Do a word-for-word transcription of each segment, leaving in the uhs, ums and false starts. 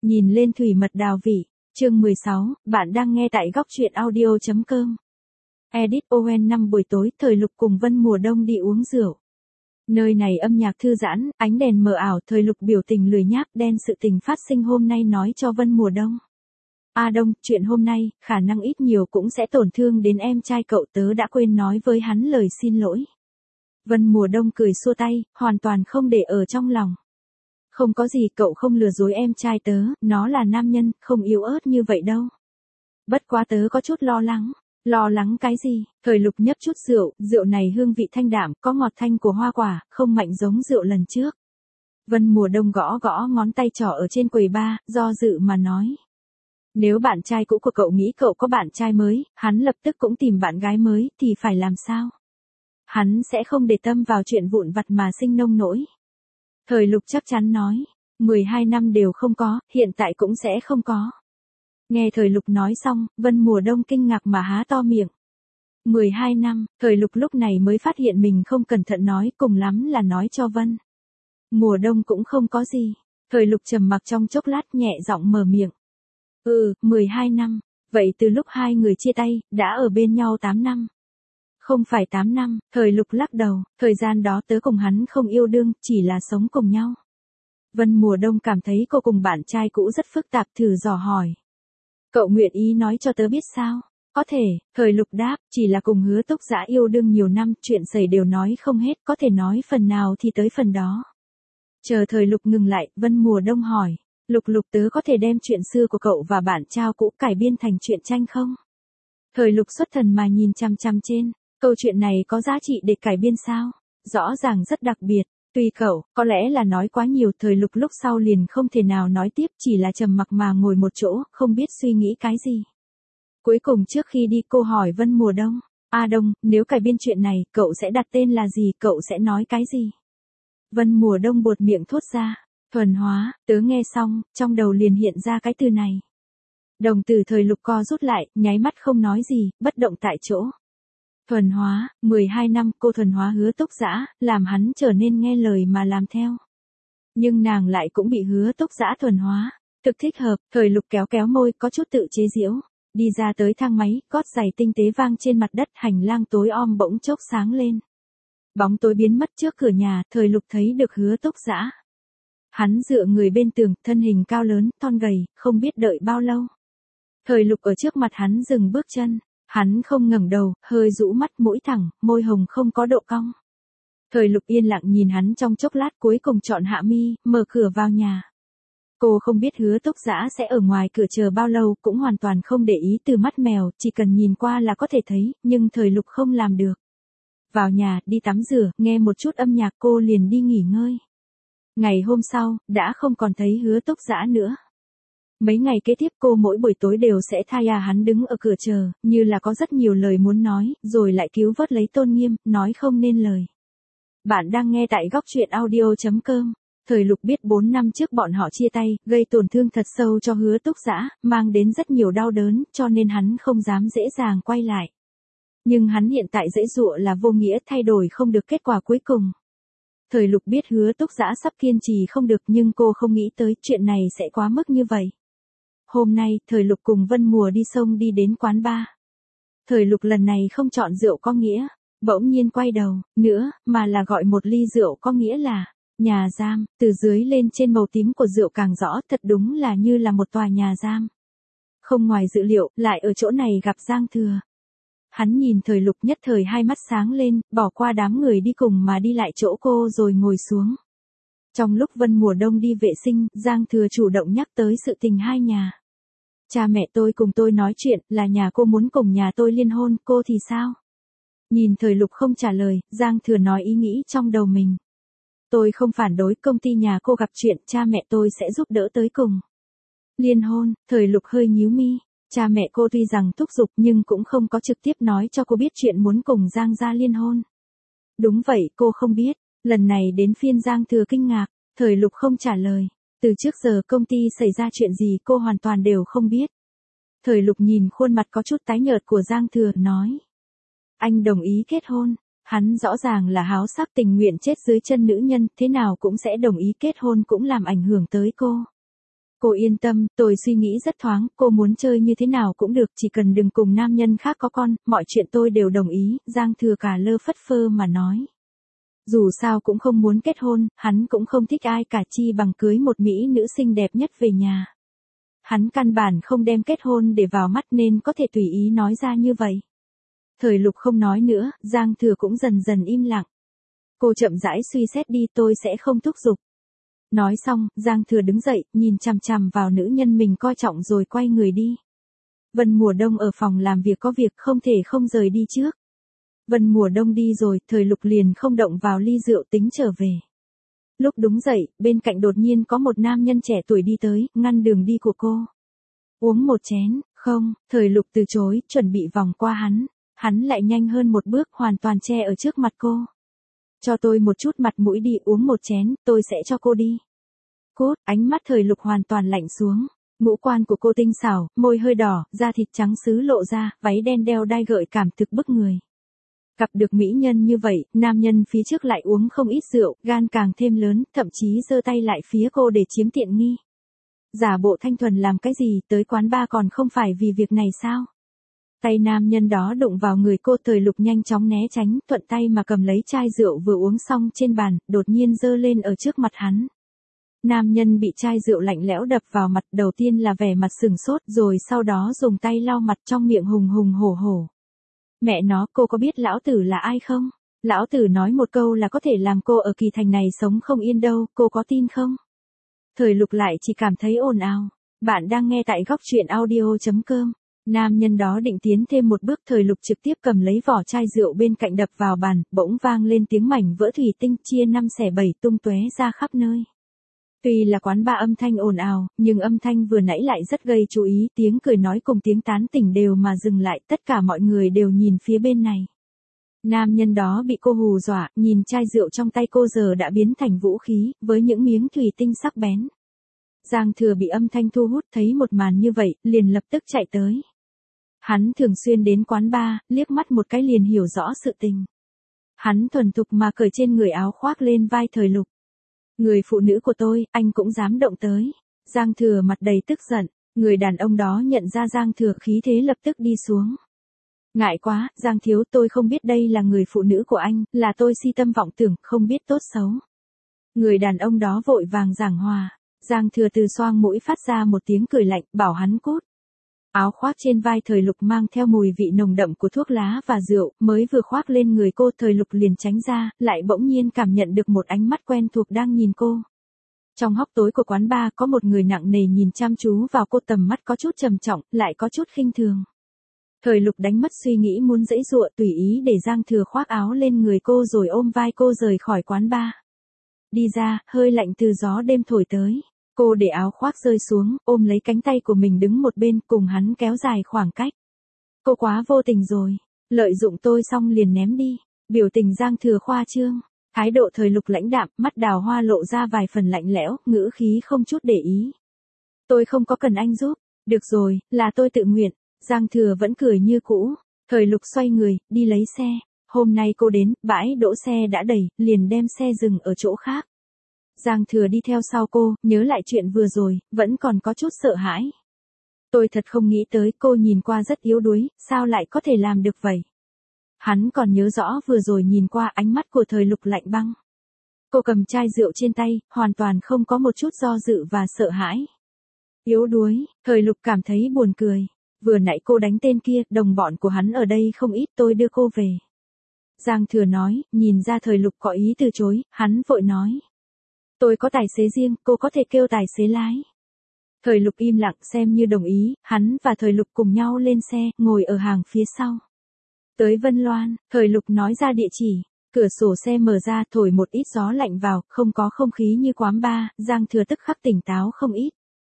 Nhìn lên thủy mật đào vị, chương mười sáu, bạn đang nghe tại góc truyện audio.com. Edit Owen năm buổi tối, Thời Lục cùng Vân Mùa Đông đi uống rượu. Nơi này âm nhạc thư giãn, ánh đèn mờ ảo, Thời Lục biểu tình lười nhác đen sự tình phát sinh hôm nay nói cho Vân Mùa Đông. A Đông, chuyện hôm nay, khả năng ít nhiều cũng sẽ tổn thương đến em trai cậu, tớ đã quên nói với hắn lời xin lỗi. Vân Mùa Đông cười xua tay, hoàn toàn không để ở trong lòng. Không có gì, cậu không lừa dối em trai tớ, nó là nam nhân, không yếu ớt như vậy đâu. Bất quá tớ có chút lo lắng. Lo lắng cái gì? Thời Lục nhấp chút rượu, rượu này hương vị thanh đạm, có ngọt thanh của hoa quả, không mạnh giống rượu lần trước. Vân Mùa Đông gõ gõ ngón tay trỏ ở trên quầy bar, do dự mà nói. Nếu bạn trai cũ của cậu nghĩ cậu có bạn trai mới, hắn lập tức cũng tìm bạn gái mới, thì phải làm sao? Hắn sẽ không để tâm vào chuyện vụn vặt mà sinh nông nỗi. Thời Lục chắc chắn nói, mười hai năm đều không có, hiện tại cũng sẽ không có. Nghe Thời Lục nói xong, Vân Mùa Đông kinh ngạc mà há to miệng. mười hai năm, Thời Lục lúc này mới phát hiện mình không cẩn thận nói, cùng lắm là nói cho Vân Mùa Đông cũng không có gì. Thời Lục trầm mặc trong chốc lát nhẹ giọng mở miệng. Ừ, mười hai năm, vậy từ lúc hai người chia tay, đã ở bên nhau tám năm. Không phải tám năm, Thời Lục lắc đầu, thời gian đó tớ cùng hắn không yêu đương, chỉ là sống cùng nhau. Vân Mùa Đông cảm thấy cô cùng bạn trai cũ rất phức tạp, thử dò hỏi. Cậu nguyện ý nói cho tớ biết sao? Có thể, Thời Lục đáp, chỉ là cùng Hứa Túc Dã yêu đương nhiều năm, chuyện xảy đều nói không hết, có thể nói phần nào thì tới phần đó. Chờ Thời Lục ngừng lại, Vân Mùa Đông hỏi, Lục Lục tớ có thể đem chuyện xưa của cậu và bạn trai cũ cải biên thành truyện tranh không? Thời Lục xuất thần mà nhìn chăm chăm trên, câu chuyện này có giá trị để cải biên sao? Rõ ràng rất đặc biệt. Tùy cậu, có lẽ là nói quá nhiều. Thời Lục lúc sau liền không thể nào nói tiếp, chỉ là trầm mặc mà ngồi một chỗ, không biết suy nghĩ cái gì. Cuối cùng trước khi đi cô hỏi Vân Mùa Đông, A Đông, nếu cải biên chuyện này, cậu sẽ đặt tên là gì, cậu sẽ nói cái gì? Vân Mùa Đông buột miệng thốt ra, thuần hóa. Tớ nghe xong, trong đầu liền hiện ra cái từ này. Đồng tử Thời Lục co rút lại, nháy mắt không nói gì, bất động tại chỗ. Thuần hóa, mười hai năm cô thuần hóa Hứa Túc Dã, làm hắn trở nên nghe lời mà làm theo. Nhưng nàng lại cũng bị Hứa Túc Dã thuần hóa. Thực thích hợp, Thời Lục kéo kéo môi, có chút tự chế giễu. Đi ra tới thang máy, gót giày tinh tế vang trên mặt đất, hành lang tối om bỗng chốc sáng lên. Bóng tối biến mất trước cửa nhà, Thời Lục thấy được Hứa Túc Dã. Hắn dựa người bên tường, thân hình cao lớn, thon gầy, không biết đợi bao lâu. Thời Lục ở trước mặt hắn dừng bước chân. Hắn không ngẩng đầu, hơi rũ mắt, mũi thẳng, môi hồng không có độ cong. Thời Lục yên lặng nhìn hắn trong chốc lát, cuối cùng chọn hạ mi, mở cửa vào nhà. Cô không biết Hứa Túc Dã sẽ ở ngoài cửa chờ bao lâu, cũng hoàn toàn không để ý từ mắt mèo, chỉ cần nhìn qua là có thể thấy, nhưng Thời Lục không làm được. Vào nhà, đi tắm rửa, nghe một chút âm nhạc, cô liền đi nghỉ ngơi. Ngày hôm sau, đã không còn thấy Hứa Túc Dã nữa. Mấy ngày kế tiếp cô mỗi buổi tối đều sẽ thay à hắn đứng ở cửa chờ, như là có rất nhiều lời muốn nói, rồi lại cứu vớt lấy tôn nghiêm, nói không nên lời. Bạn đang nghe tại góc truyện audio.com. Thời Lục biết bốn năm trước bọn họ chia tay, gây tổn thương thật sâu cho Hứa Túc Dã, mang đến rất nhiều đau đớn, cho nên hắn không dám dễ dàng quay lại. Nhưng hắn hiện tại giãy giụa là vô nghĩa, thay đổi không được kết quả cuối cùng. Thời Lục biết Hứa Túc Dã sắp kiên trì không được, nhưng cô không nghĩ tới chuyện này sẽ quá mức như vậy. Hôm nay, Thời Lục cùng Vân Mùa đi sông đi đến quán bar. Thời Lục lần này không chọn rượu có nghĩa, bỗng nhiên quay đầu, nữa, mà là gọi một ly rượu có nghĩa là, nhà giam, từ dưới lên trên màu tím của rượu càng rõ, thật đúng là như là một tòa nhà giam. Không ngoài dự liệu, lại ở chỗ này gặp Giang Thừa. Hắn nhìn Thời Lục nhất thời hai mắt sáng lên, bỏ qua đám người đi cùng mà đi lại chỗ cô rồi ngồi xuống. Trong lúc Vân Mùa Đông đi vệ sinh, Giang Thừa chủ động nhắc tới sự tình hai nhà. Cha mẹ tôi cùng tôi nói chuyện, là nhà cô muốn cùng nhà tôi liên hôn, cô thì sao? Nhìn Thời Lục không trả lời, Giang Thừa nói ý nghĩ trong đầu mình. Tôi không phản đối, công ty nhà cô gặp chuyện, cha mẹ tôi sẽ giúp đỡ tới cùng. Liên hôn, Thời Lục hơi nhíu mi. Cha mẹ cô tuy rằng thúc giục nhưng cũng không có trực tiếp nói cho cô biết chuyện muốn cùng Giang gia liên hôn. Đúng vậy, cô không biết. Lần này đến phiên Giang Thừa kinh ngạc, Thời Lục không trả lời. Từ trước giờ công ty xảy ra chuyện gì cô hoàn toàn đều không biết. Thời Lục nhìn khuôn mặt có chút tái nhợt của Giang Thừa, nói. Anh đồng ý kết hôn. Hắn rõ ràng là háo sắc tình nguyện chết dưới chân nữ nhân, thế nào cũng sẽ đồng ý kết hôn, cũng làm ảnh hưởng tới cô. Cô yên tâm, tôi suy nghĩ rất thoáng, cô muốn chơi như thế nào cũng được, chỉ cần đừng cùng nam nhân khác có con, mọi chuyện tôi đều đồng ý, Giang Thừa cả lơ phất phơ mà nói. Dù sao cũng không muốn kết hôn, hắn cũng không thích ai cả chi bằng cưới một mỹ nữ xinh đẹp nhất về nhà. Hắn căn bản không đem kết hôn để vào mắt nên có thể tùy ý nói ra như vậy. Thời Lục không nói nữa, Giang Thừa cũng dần dần im lặng. Cô chậm rãi suy xét đi, tôi sẽ không thúc giục. Nói xong, Giang Thừa đứng dậy, nhìn chằm chằm vào nữ nhân mình coi trọng rồi quay người đi. Vân Mùa Đông ở phòng làm việc có việc không thể không rời đi trước. Vân Mùa Đông đi rồi, Thời Lục liền không động vào ly rượu tính trở về. Lúc đúng dậy, bên cạnh đột nhiên có một nam nhân trẻ tuổi đi tới, ngăn đường đi của cô. Uống một chén, không, Thời Lục từ chối, chuẩn bị vòng qua hắn. Hắn lại nhanh hơn một bước, hoàn toàn che ở trước mặt cô. Cho tôi một chút mặt mũi đi, uống một chén, tôi sẽ cho cô đi. Cút, ánh mắt Thời Lục hoàn toàn lạnh xuống. Ngũ quan của cô tinh xảo, môi hơi đỏ, da thịt trắng sứ lộ ra, váy đen đeo đai gợi cảm thực bức người. Gặp được mỹ nhân như vậy, nam nhân phía trước lại uống không ít rượu, gan càng thêm lớn, thậm chí giơ tay lại phía cô để chiếm tiện nghi. Giả bộ thanh thuần làm cái gì, tới quán bar còn không phải vì việc này sao? Tay nam nhân đó đụng vào người cô, Thời Lục nhanh chóng né tránh, thuận tay mà cầm lấy chai rượu vừa uống xong trên bàn, đột nhiên giơ lên ở trước mặt hắn. Nam nhân bị chai rượu lạnh lẽo đập vào mặt, đầu tiên là vẻ mặt sừng sốt, rồi sau đó dùng tay lau mặt, trong miệng hùng hùng hổ hổ. Mẹ nó, cô có biết lão tử là ai không? Lão tử nói một câu là có thể làm cô ở Kỳ Thành này sống không yên đâu, cô có tin không? Thời Lục lại chỉ cảm thấy ồn ào. Bạn đang nghe tại góc truyện audio chấm com. Nam nhân đó định tiến thêm một bước, Thời Lục trực tiếp cầm lấy vỏ chai rượu bên cạnh đập vào bàn, bỗng vang lên tiếng mảnh vỡ thủy tinh chia năm xẻ bảy tung tóe ra khắp nơi. Tuy là quán bar âm thanh ồn ào, nhưng âm thanh vừa nãy lại rất gây chú ý, tiếng cười nói cùng tiếng tán tỉnh đều mà dừng lại, tất cả mọi người đều nhìn phía bên này. Nam nhân đó bị cô hù dọa, nhìn chai rượu trong tay cô giờ đã biến thành vũ khí, với những miếng thủy tinh sắc bén. Giang Thừa bị âm thanh thu hút, thấy một màn như vậy, liền lập tức chạy tới. Hắn thường xuyên đến quán bar, liếc mắt một cái liền hiểu rõ sự tình. Hắn thuần thục mà cởi trên người áo khoác lên vai Thời Lục. Người phụ nữ của tôi, anh cũng dám động tới. Giang Thừa mặt đầy tức giận, người đàn ông đó nhận ra Giang Thừa khí thế lập tức đi xuống. Ngại quá, Giang thiếu, tôi không biết đây là người phụ nữ của anh, là tôi si tâm vọng tưởng, không biết tốt xấu. Người đàn ông đó vội vàng giảng hòa. Giang Thừa từ xoang mũi phát ra một tiếng cười lạnh, bảo hắn cút. Áo khoác trên vai Thời Lục mang theo mùi vị nồng đậm của thuốc lá và rượu, mới vừa khoác lên người cô, Thời Lục liền tránh ra, lại bỗng nhiên cảm nhận được một ánh mắt quen thuộc đang nhìn cô. Trong hốc tối của quán bar có một người nặng nề nhìn chăm chú vào cô, tầm mắt có chút trầm trọng, lại có chút khinh thường. Thời Lục đánh mất suy nghĩ muốn giãy giụa, tùy ý để Giang Thừa khoác áo lên người cô rồi ôm vai cô rời khỏi quán bar. Đi ra, hơi lạnh từ gió đêm thổi tới. Cô để áo khoác rơi xuống, ôm lấy cánh tay của mình đứng một bên, cùng hắn kéo dài khoảng cách. Cô quá vô tình rồi, lợi dụng tôi xong liền ném đi. Biểu tình Giang Thừa khoa trương, thái độ Thời Lục lãnh đạm, mắt đào hoa lộ ra vài phần lạnh lẽo, ngữ khí không chút để ý. Tôi không có cần anh giúp, được rồi, là tôi tự nguyện. Giang Thừa vẫn cười như cũ. Thời Lục xoay người, đi lấy xe. Hôm nay cô đến, bãi đỗ xe đã đầy, liền đem xe dừng ở chỗ khác. Giang Thừa đi theo sau cô, nhớ lại chuyện vừa rồi, vẫn còn có chút sợ hãi. Tôi thật không nghĩ tới, cô nhìn qua rất yếu đuối, sao lại có thể làm được vậy? Hắn còn nhớ rõ vừa rồi nhìn qua ánh mắt của Thời Lục lạnh băng. Cô cầm chai rượu trên tay, hoàn toàn không có một chút do dự và sợ hãi. Yếu đuối, Thời Lục cảm thấy buồn cười. Vừa nãy cô đánh tên kia, đồng bọn của hắn ở đây không ít, tôi đưa cô về. Giang Thừa nói, nhìn ra Thời Lục có ý từ chối, hắn vội nói. Tôi có tài xế riêng, cô có thể kêu tài xế lái. Thời Lục im lặng xem như đồng ý, hắn và Thời Lục cùng nhau lên xe, ngồi ở hàng phía sau. Tới Vân Loan, Thời Lục nói ra địa chỉ, cửa sổ xe mở ra thổi một ít gió lạnh vào, không có không khí như quán bar, Giang Thừa tức khắc tỉnh táo không ít.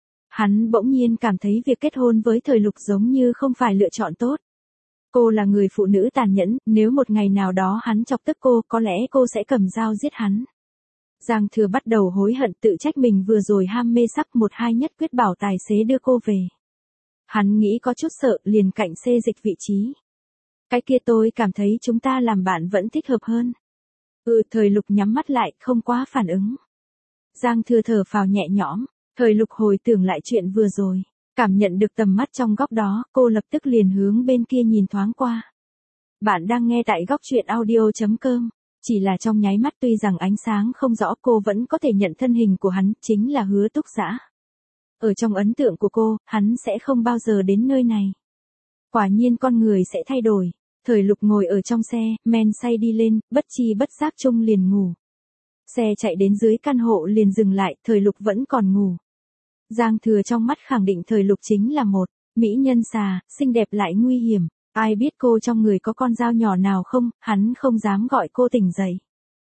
Hắn bỗng nhiên cảm thấy việc kết hôn với Thời Lục giống như không phải lựa chọn tốt. Cô là người phụ nữ tàn nhẫn, nếu một ngày nào đó hắn chọc tức cô, có lẽ cô sẽ cầm dao giết hắn. Giang Thừa bắt đầu hối hận, tự trách mình vừa rồi ham mê sắc một hai nhất quyết bảo tài xế đưa cô về. Hắn nghĩ có chút sợ, liền cạnh xê dịch vị trí. Cái kia tôi cảm thấy chúng ta làm bạn vẫn thích hợp hơn. Ừ, Thời Lục nhắm mắt lại, không quá phản ứng. Giang Thừa thở phào nhẹ nhõm, Thời Lục hồi tưởng lại chuyện vừa rồi, cảm nhận được tầm mắt trong góc đó, cô lập tức liền hướng bên kia nhìn thoáng qua. Bạn đang nghe tại góc chuyện audio chấm com. Chỉ là trong nháy mắt tuy rằng ánh sáng không rõ cô vẫn có thể nhận thân hình của hắn, chính là Hứa Túc Dã. Ở trong ấn tượng của cô, hắn sẽ không bao giờ đến nơi này. Quả nhiên con người sẽ thay đổi. Thời Lục ngồi ở trong xe, men say đi lên, bất chi bất giác chung liền ngủ. Xe chạy đến dưới căn hộ liền dừng lại, Thời Lục vẫn còn ngủ. Giang Thừa trong mắt khẳng định Thời Lục chính là một mỹ nhân xà, xinh đẹp lại nguy hiểm. Ai biết cô trong người có con dao nhỏ nào không, hắn không dám gọi cô tỉnh dậy.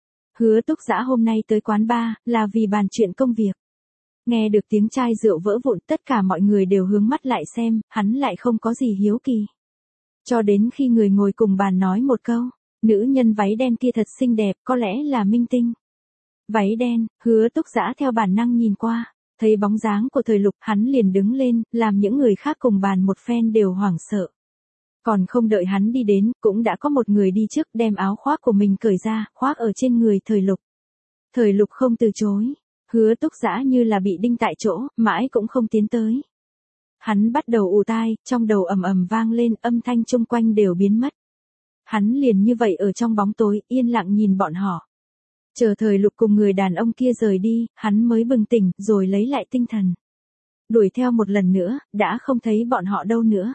Hứa Túc Dã hôm nay tới quán bar, là vì bàn chuyện công việc. Nghe được tiếng chai rượu vỡ vụn, tất cả mọi người đều hướng mắt lại xem, hắn lại không có gì hiếu kỳ. Cho đến khi người ngồi cùng bàn nói một câu, nữ nhân váy đen kia thật xinh đẹp, có lẽ là minh tinh. Váy đen, Hứa Túc Dã theo bản năng nhìn qua, thấy bóng dáng của Thời Lục, hắn liền đứng lên, làm những người khác cùng bàn một phen đều hoảng sợ. Còn không đợi hắn đi đến, cũng đã có một người đi trước đem áo khoác của mình cởi ra, khoác ở trên người Thời Lục. Thời Lục không từ chối, Hứa Túc Dã như là bị đinh tại chỗ, mãi cũng không tiến tới. Hắn bắt đầu ù tai, trong đầu ầm ầm vang lên, âm thanh chung quanh đều biến mất. Hắn liền như vậy ở trong bóng tối, yên lặng nhìn bọn họ. Chờ Thời Lục cùng người đàn ông kia rời đi, hắn mới bừng tỉnh, rồi lấy lại tinh thần. Đuổi theo một lần nữa, đã không thấy bọn họ đâu nữa.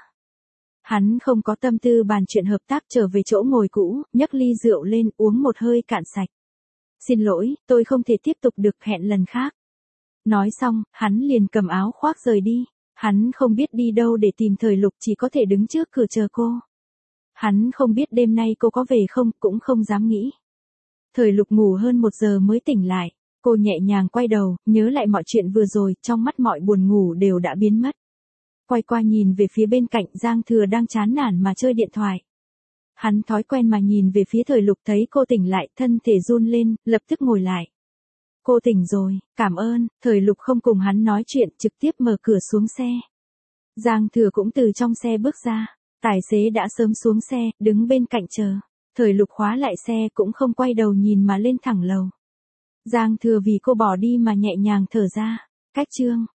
Hắn không có tâm tư bàn chuyện hợp tác, trở về chỗ ngồi cũ, nhấc ly rượu lên, uống một hơi cạn sạch. Xin lỗi, tôi không thể tiếp tục được, hẹn lần khác. Nói xong, hắn liền cầm áo khoác rời đi. Hắn không biết đi đâu để tìm Thời Lục, chỉ có thể đứng trước cửa chờ cô. Hắn không biết đêm nay cô có về không, cũng không dám nghĩ. Thời Lục ngủ hơn một giờ mới tỉnh lại. Cô nhẹ nhàng quay đầu, nhớ lại mọi chuyện vừa rồi, trong mắt mọi buồn ngủ đều đã biến mất. Quay qua nhìn về phía bên cạnh, Giang Thừa đang chán nản mà chơi điện thoại. Hắn thói quen mà nhìn về phía Thời Lục, thấy cô tỉnh lại, thân thể run lên, lập tức ngồi lại. Cô tỉnh rồi, cảm ơn. Thời Lục không cùng hắn nói chuyện, trực tiếp mở cửa xuống xe. Giang Thừa cũng từ trong xe bước ra. Tài xế đã sớm xuống xe, đứng bên cạnh chờ. Thời Lục khóa lại xe, cũng không quay đầu nhìn mà lên thẳng lầu. Giang Thừa vì cô bỏ đi mà nhẹ nhàng thở ra. Cách chương.